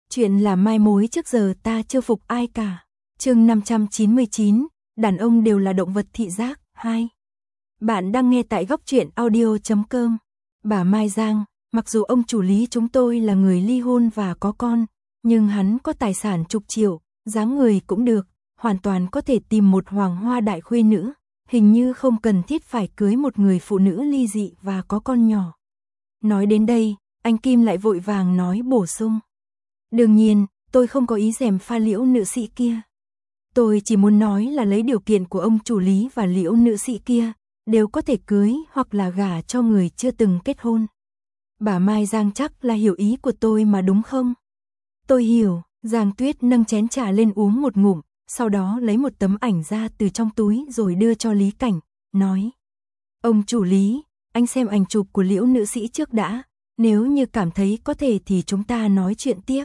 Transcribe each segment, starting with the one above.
Chuyện là mai mối trước giờ ta chưa phục ai cả. Chương 599, đàn ông đều là động vật thị giác, 2. Bạn đang nghe tại góc truyện audio.com. Bà Mai Giang, mặc dù ông chủ Lý chúng tôi là người ly hôn và có con, nhưng hắn có tài sản chục triệu, dáng người cũng được, hoàn toàn có thể tìm một hoàng hoa đại khuê nữ, hình như không cần thiết phải cưới một người phụ nữ ly dị và có con nhỏ. Nói đến đây, anh Kim lại vội vàng nói bổ sung. Đương nhiên, tôi không có ý gièm pha Liễu nữ sĩ kia. Tôi chỉ muốn nói là lấy điều kiện của ông chủ Lý và Liễu nữ sĩ kia, đều có thể cưới hoặc là gả cho người chưa từng kết hôn. Bà Mai Giang chắc là hiểu ý của tôi mà đúng không? Tôi hiểu, Giang Tuyết nâng chén trà lên uống một ngụm, sau đó lấy một tấm ảnh ra từ trong túi rồi đưa cho Lý Cảnh, nói. Ông chủ Lý, anh xem ảnh chụp của Liễu nữ sĩ trước đã, nếu như cảm thấy có thể thì chúng ta nói chuyện tiếp.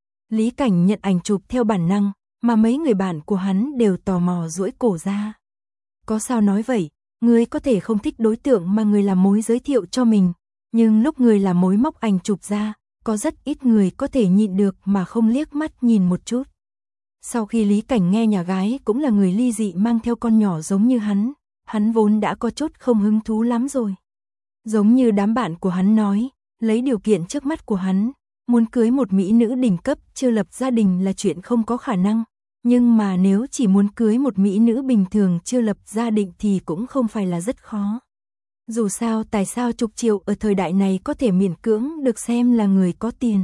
Lý Cảnh nhận ảnh chụp theo bản năng, mà mấy người bạn của hắn đều tò mò duỗi cổ ra. Có sao nói vậy, người có thể không thích đối tượng mà người làm mối giới thiệu cho mình, nhưng lúc người làm mối móc ảnh chụp ra, có rất ít người có thể nhịn được mà không liếc mắt nhìn một chút. Sau khi Lý Cảnh nghe nhà gái cũng là người ly dị mang theo con nhỏ giống như hắn vốn đã có chút không hứng thú lắm rồi. Giống như đám bạn của hắn nói, lấy điều kiện trước mắt của hắn, muốn cưới một mỹ nữ đỉnh cấp chưa lập gia đình là chuyện không có khả năng, nhưng mà nếu chỉ muốn cưới một mỹ nữ bình thường chưa lập gia đình thì cũng không phải là rất khó. Dù sao tài sao chục triệu ở thời đại này có thể miễn cưỡng được xem là người có tiền.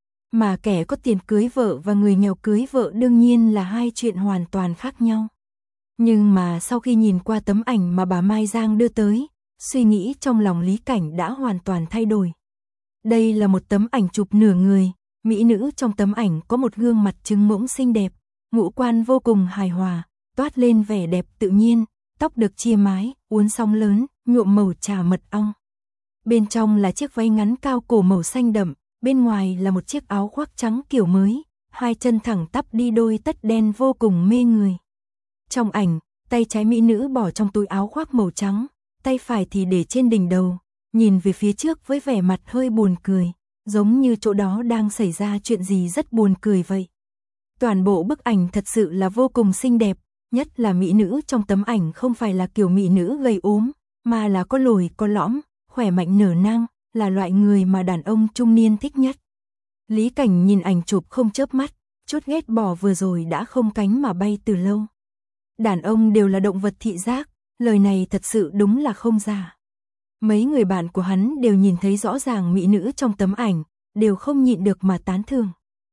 Mà kẻ có tiền cưới vợ và người nghèo cưới vợ đương nhiên là hai chuyện hoàn toàn khác nhau. Nhưng mà sau khi nhìn qua tấm ảnh mà bà Mai Giang đưa tới, suy nghĩ trong lòng Lý Cảnh đã hoàn toàn thay đổi. Đây là một tấm ảnh chụp nửa người, mỹ nữ trong tấm ảnh có một gương mặt trứng ngỗng xinh đẹp, ngũ quan vô cùng hài hòa, toát lên vẻ đẹp tự nhiên, tóc được chia mái, uốn sóng lớn, nhuộm màu trà mật ong. Bên trong là chiếc váy ngắn cao cổ màu xanh đậm, bên ngoài là một chiếc áo khoác trắng kiểu mới, hai chân thẳng tắp đi đôi tất đen vô cùng mê người. Trong ảnh, tay trái mỹ nữ bỏ trong túi áo khoác màu trắng, tay phải thì để trên đỉnh đầu, nhìn về phía trước với vẻ mặt hơi buồn cười, giống như chỗ đó đang xảy ra chuyện gì rất buồn cười vậy. Toàn bộ bức ảnh thật sự là vô cùng xinh đẹp, nhất là mỹ nữ trong tấm ảnh không phải là kiểu mỹ nữ gầy ốm, mà là có lồi có lõm, khỏe mạnh nở nang, là loại người mà đàn ông trung niên thích nhất. Lý Cảnh nhìn ảnh chụp không chớp mắt, chút ghét bỏ vừa rồi đã không cánh mà bay từ lâu. Đàn ông đều là động vật thị giác, lời này thật sự đúng là không giả. Mấy người bạn của hắn đều nhìn thấy rõ ràng mỹ nữ trong tấm ảnh, đều không nhịn được mà tán thưởng.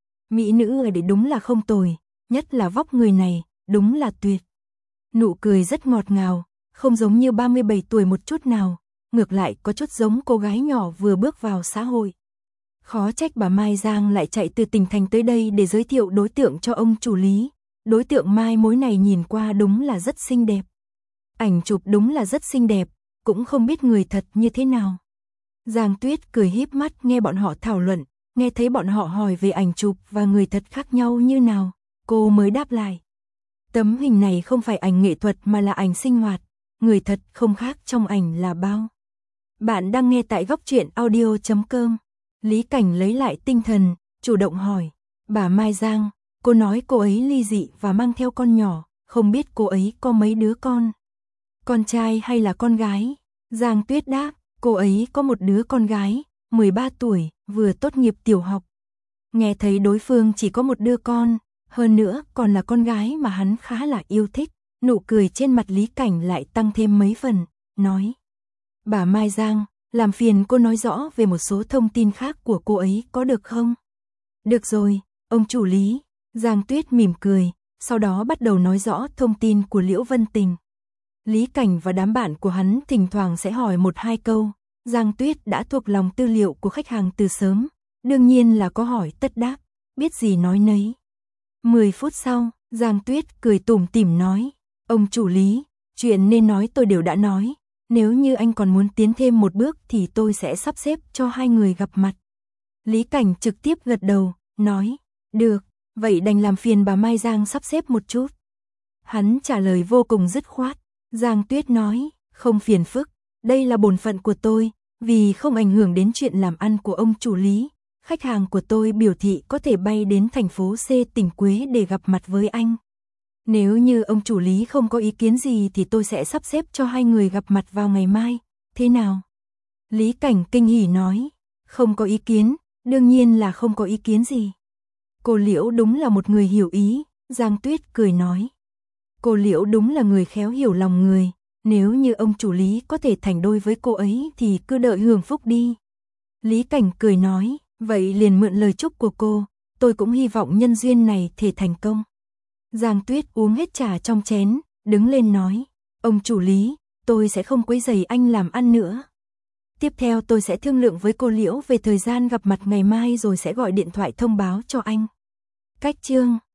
Mỹ nữ ở đây đúng là không tồi, nhất là vóc người này, đúng là tuyệt. Nụ cười rất ngọt ngào, không giống như 37 tuổi một chút nào, ngược lại có chút giống cô gái nhỏ vừa bước vào xã hội. Khó trách bà Mai Giang lại chạy từ tỉnh thành tới đây để giới thiệu đối tượng cho ông chủ Lý. Đối tượng mai mối này nhìn qua đúng là rất xinh đẹp. Ảnh chụp đúng là rất xinh đẹp, cũng không biết người thật như thế nào. Giang Tuyết cười híp mắt nghe bọn họ thảo luận, nghe thấy bọn họ hỏi về ảnh chụp và người thật khác nhau như nào, cô mới đáp lại. Tấm hình này không phải ảnh nghệ thuật mà là ảnh sinh hoạt, người thật không khác trong ảnh là bao. Bạn đang nghe tại góc truyện audio.com. Lý Cảnh lấy lại tinh thần, chủ động hỏi, bà Mai Giang, cô nói cô ấy ly dị và mang theo con nhỏ, không biết cô ấy có mấy đứa con? Con trai hay là con gái? Giang Tuyết đáp, cô ấy có một đứa con gái, 13 tuổi, vừa tốt nghiệp tiểu học. Nghe thấy đối phương chỉ có một đứa con, hơn nữa còn là con gái mà hắn khá là yêu thích, nụ cười trên mặt Lý Cảnh lại tăng thêm mấy phần, nói. Bà Mai Giang, làm phiền cô nói rõ về một số thông tin khác của cô ấy có được không? Được rồi, ông chủ Lý. Giang Tuyết mỉm cười, sau đó bắt đầu nói rõ thông tin của Liễu Vân Tình. Lý Cảnh và đám bạn của hắn thỉnh thoảng sẽ hỏi một hai câu, Giang Tuyết đã thuộc lòng tư liệu của khách hàng từ sớm, đương nhiên là có hỏi tất đáp, biết gì nói nấy. 10 phút sau, Giang Tuyết cười tủm tỉm nói, ông chủ Lý, chuyện nên nói tôi đều đã nói, nếu như anh còn muốn tiến thêm một bước thì tôi sẽ sắp xếp cho hai người gặp mặt. Lý Cảnh trực tiếp gật đầu, nói, được, vậy đành làm phiền bà Mai Giang sắp xếp một chút. Hắn trả lời vô cùng dứt khoát. Giang Tuyết nói, không phiền phức, đây là bổn phận của tôi, vì không ảnh hưởng đến chuyện làm ăn của ông chủ Lý, khách hàng của tôi biểu thị có thể bay đến thành phố C tỉnh Quế để gặp mặt với anh. Nếu như ông chủ Lý không có ý kiến gì thì tôi sẽ sắp xếp cho hai người gặp mặt vào ngày mai, thế nào? Lý Cảnh kinh hỉ nói, không có ý kiến, đương nhiên là không có ý kiến gì. Cô Liễu đúng là một người hiểu ý, Giang Tuyết cười nói. Cô Liễu đúng là người khéo hiểu lòng người, nếu như ông chủ Lý có thể thành đôi với cô ấy thì cứ đợi hưởng phúc đi. Lý Cảnh cười nói, vậy liền mượn lời chúc của cô, tôi cũng hy vọng nhân duyên này thể thành công. Giang Tuyết uống hết trà trong chén, đứng lên nói, ông chủ Lý, tôi sẽ không quấy rầy anh làm ăn nữa. Tiếp theo tôi sẽ thương lượng với cô Liễu về thời gian gặp mặt ngày mai rồi sẽ gọi điện thoại thông báo cho anh. Cách chương